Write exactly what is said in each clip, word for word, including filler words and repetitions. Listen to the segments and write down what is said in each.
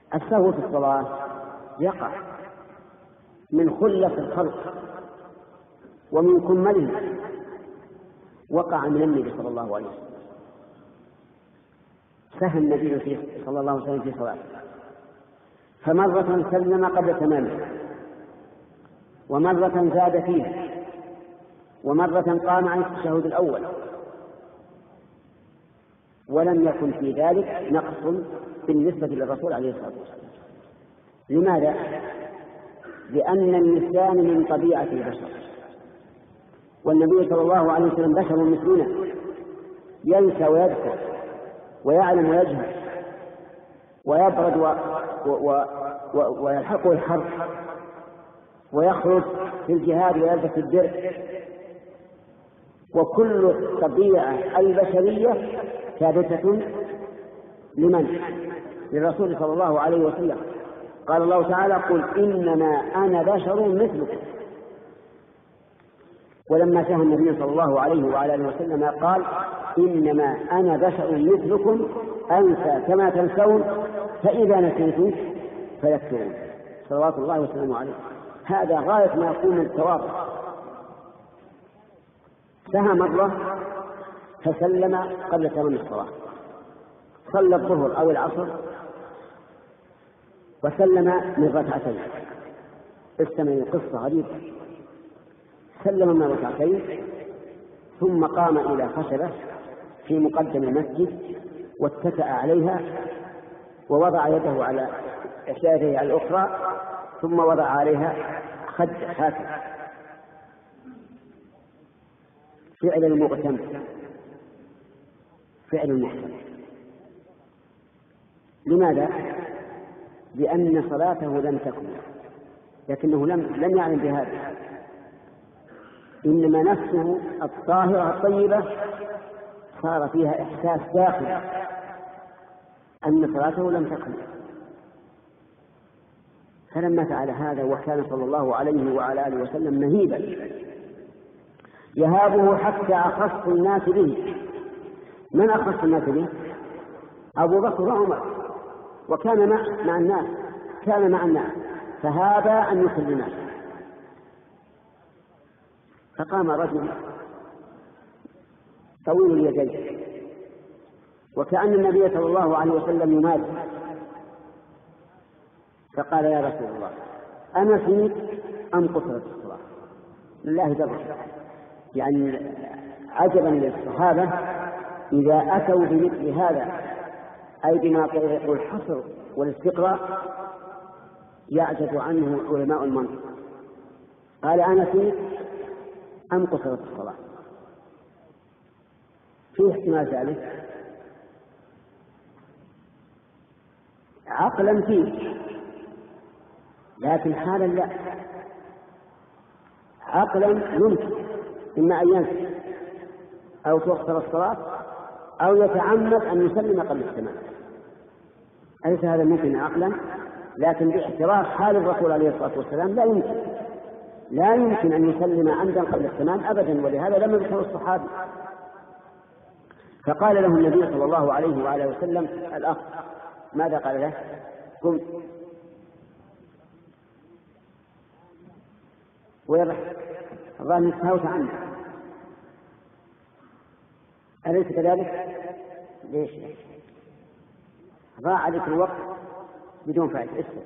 السهو في الصلاة يقع من خلة الخلق ومن كمله، وقع من النبي صلى الله عليه وسلم. سهى النبي صلى الله عليه وسلم في صلاته، فمرة سلم قبل تمامه، ومرة زاد فيه، ومرة قام عن التشهد الأول، ولم يكن في ذلك نقص بالنسبة للرسول عليه الصلاة والسلام. لماذا؟ لأن النسيان من طبيعة البشر، والنبي صلى الله عليه وسلم بشر مثلنا، ينسى ويذكر ويعلم ويجهل، ويبرد و... و... و... ويلحقه الحرب، ويخرج في الجهاد ويلبس الدرع، وكل الطبيعة البشرية ثابتة لمن؟ للرسول صلى الله عليه وسلم. قال الله تعالى: قل إنما أنا بشر مثلكم. ولما سهى النبي صلى الله عليه وعلى آله وسلم قال: إنما أنا بشر مثلكم أنسى كما تنسون، فإذا نسيت فذكرون. صلوات الله وسلامه عليه. هذا غاية ما يكون من التواضع. سهى مرة فسلم قبل تمام الصلاة، صلى الظهر أو العصر وسلم من ركعتين. استمعوا قصة غريبة. سلم من ركعتين ثم قام إلى خشبة في مقدم المسجد واتكأ عليها ووضع يده على إحدى على الأخرى ثم وضع عليها خد هكذا، فعل المغتم، فعل المغتم. لماذا؟ لأن صلاته لم تكن، لكنه لم لم يعلم بهذا، إنما نفسه الطاهرة الطيبة صار فيها إحساس داخلي أن صلاته لم تكن. فلما فعل هذا، وكان صلى الله عليه وعلى آله وسلم مهيبا يهابه حتى أخص الناس به. من أخص الناس به؟ أبو بكر وعمر، وكان مع, مع الناس كان مع الناس فهابا أن يسلما. فقام رجل طويل اليدين وكأن النبي صلى الله عليه وسلم ينادي، فقال: يا رسول الله، أنسيت أم قصرت الصلاة؟ لله در. يعني عجبا للصحابة إذا أتوا بمثل هذا، أي بما طريق الحصر والاستقراء، يعجز عنه علماء المنطق. قال: أنسيت أم قصرت الصلاة؟ في احتمال ذلك عقلا فيه، لكن حالا لا. عقلا يمكن إما أن ينسى أو تؤخر الصلاة أو يتعمد أن يسلم قبل التمام. أليس هذا ممكن عقلا؟ لكن باعتراف حال الرسول عليه الصلاة والسلام لا يمكن لا يمكن أن يسلم عمدا قبل التمام أبدا، ولهذا لم يذكر الصحابي. فقال له النبي صلى الله عليه وعلى وسلم: الأخ. ماذا قال له؟ قم. ويرح الظاهر استهوت عنه، أليس كذلك؟ ليش؟ ضاع عليك الوقت بدون فائدة. اسمع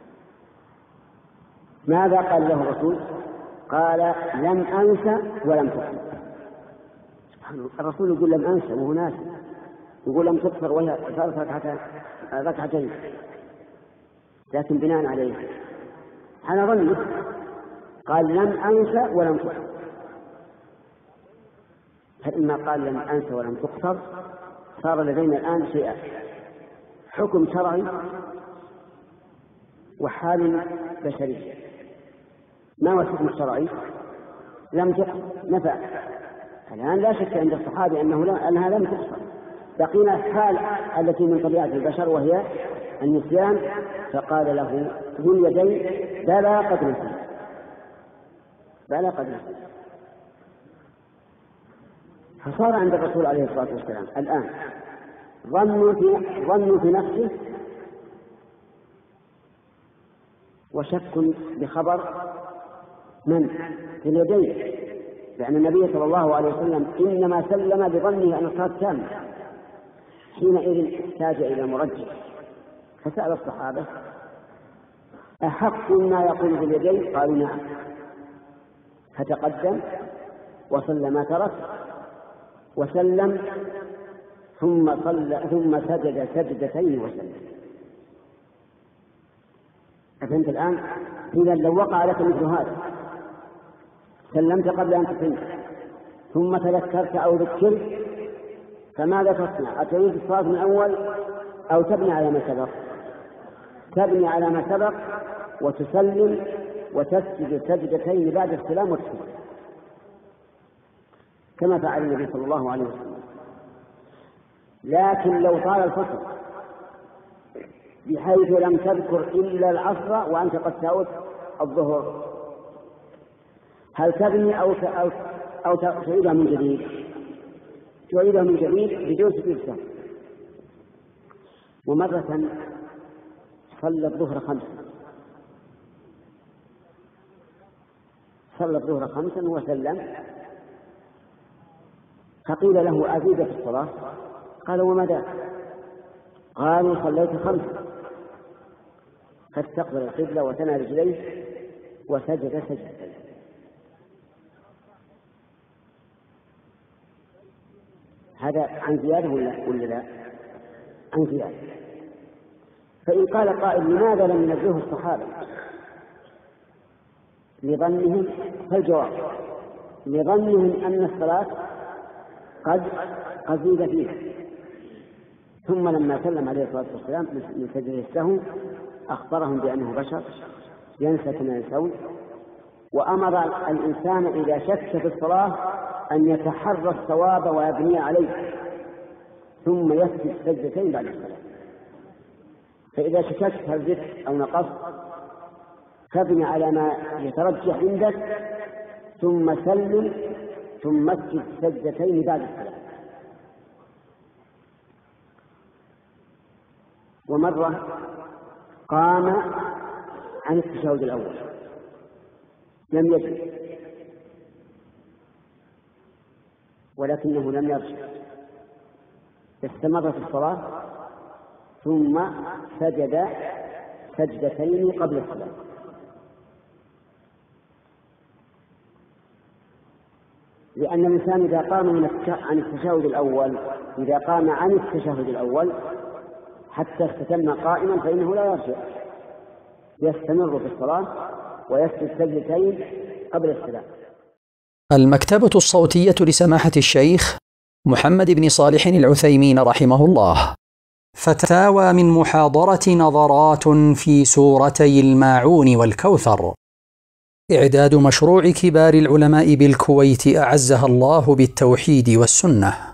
ماذا قال له الرسول؟ قال: لم أنسى ولم تكفر. سبحان الله، الرسول يقول لم أنسى وهو ناسي، يقول لم تكفر وهي صارت ركعتين، لكن بناء عليه أنا ظنه قال: لم أنسى ولم تكفر. فإما قال لم أنسى ولم تكفر صار لدينا الآن شيئا: حكم شرعي وحال بشري. ما هو الحكم الشرعي؟ لم تكفر، نفع. الآن لا شك عند الصحابة أنه لا أنها لم تكفر. بقينا الحال التي من طبيعة البشر وهي النسيان، فقال له ذو اليدين: بلى قد نسيت، بلى قد نسيت. فصار عند الرسول عليه الصلاة والسلام الآن ظن في, ظن في نفسه وشك بخبر من في اليدين، لأن النبي صلى الله عليه وسلم إنما سلم بظنه أن الصلاة تامة، حينئذ احتاج إلى مرجح، فسأل الصحابة: أحق ما يقول باليدين؟ قالوا: نعم. فتقدم وصلى ما ترك وسلم، ثم صلى ثم سجد سجدتين وسلم. أفهمت الآن؟ إذا لو وقع لك مثل هذا، سلمت قبل أن تسلم ثم تذكرت أو ذكرت، فماذا تصنع؟ أتعيد الصلاة من أول أو تبني على ما سبق؟ تبني على ما سبق وتسلم وتسجد سجدتين بعد السلام والتسليم، كما فعل النبي صلى الله عليه وسلم. لكن لو طال الفصل بحيث لم تذكر إلا العصر وأنت قد ساوت الظهر، هل تبني أو أو أو تعيدها من جديد؟ تعيدها من جديد بدون سجود سهو. ومرة صلى الظهر خمسا صلى الظهر خمسا وسلم، فقيل له: أزيد في الصلاة؟ قال: وما ذاك؟ قالوا: صليت خمسا. فاستقبل القبلة وثنى رجليه وسجد سجدتين. هذا عن زيادة ولا ولا لا؟ عن زيادة. فإن قال قائل: لماذا لم ينزهه الصحابة لظنهم؟ فالجواب: لظنهم أن الصلاة قد قزيد فيها، ثم لما سلم عليه الصلاة والسلام من سجده السهو أخبرهم بأنه بشر ينسى كما ينسون، وأمر الإنسان إذا شك في الصلاة أن يتحرى الصواب ويبني عليه ثم يسجد سجدتين بعد الصلاة. فإذا شككت هل زدت أو نقصت فابني على ما يترجح عندك ثم سلم ثم اسجد سجدتين بعد الصلاة. ومرة قام عن التشهد الأول لم يجد، ولكنه لم يرجع، استمر في الصلاة ثم سجد سجدتين قبل الصلاة. لأن الإنسان إذا قام من عن التشهد الأول إذا قام عن التشهد الأول حتى استتم قائما فإنه لا يرجع، يستمر في الصلاة ويسجد سجدتين قبل السلام. المكتبة الصوتية لسماحة الشيخ محمد بن صالح العثيمين رحمه الله. فتاوى من محاضرة نظرات في سورتي الماعون والكوثر. إعداد مشروع كبار العلماء بالكويت أعزها الله بالتوحيد والسنة.